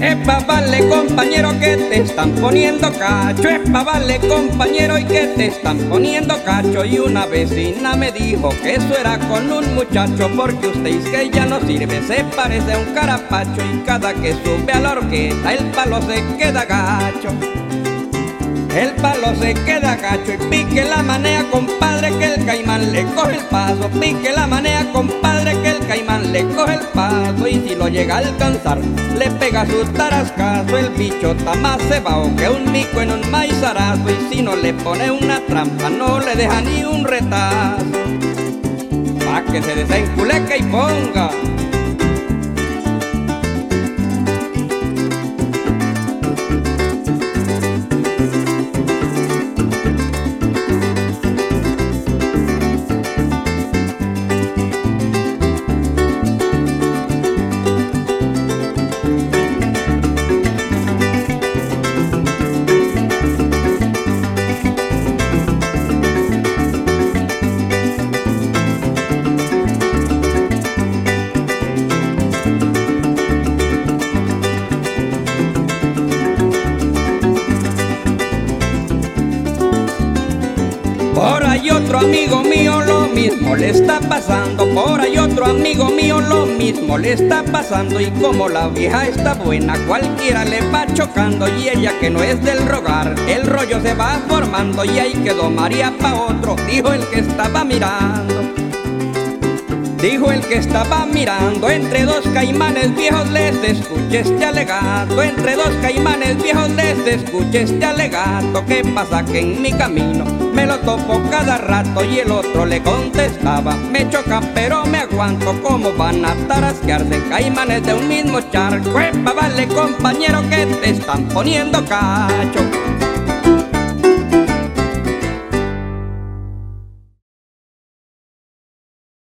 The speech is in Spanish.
Epa, vale compañero que te están poniendo cacho. Epa, vale compañero y que te están poniendo cacho. Y una vecina me dijo que eso era con un muchacho, porque usted es que ya no sirve, se parece a un carapacho. Y cada que sube a la orquesta el palo se queda gacho. El palo se queda gacho y pique la manea, compadre, que el caimán le coge el paso. Pique la manea, compadre, que el caimán le coge el paso. Y si lo llega a alcanzar, le pega su tarascazo. El bicho está más cebao que un mico en un maizarazo. Y si no le pone una trampa, no le deja ni un retazo. Pa' que se desenculeque y ponga. Por ahí otro amigo mío lo mismo le está pasando. Por ahí otro amigo mío lo mismo le está pasando. Y como la vieja está buena, cualquiera le va chocando. Y ella que no es del rogar, el rollo se va formando. Y ahí quedó María pa' otro, dijo el que estaba mirando. Dijo el que estaba mirando, entre dos caimanes viejos les escuché este alegato. Entre dos caimanes viejos les escuché este alegato. ¿Qué pasa? Que en mi camino me lo topo cada rato. Y el otro le contestaba, me choca pero me aguanto. ¿Cómo van a tarasquearse caimanes de un mismo charco? Epa, vale compañero que te están poniendo cacho.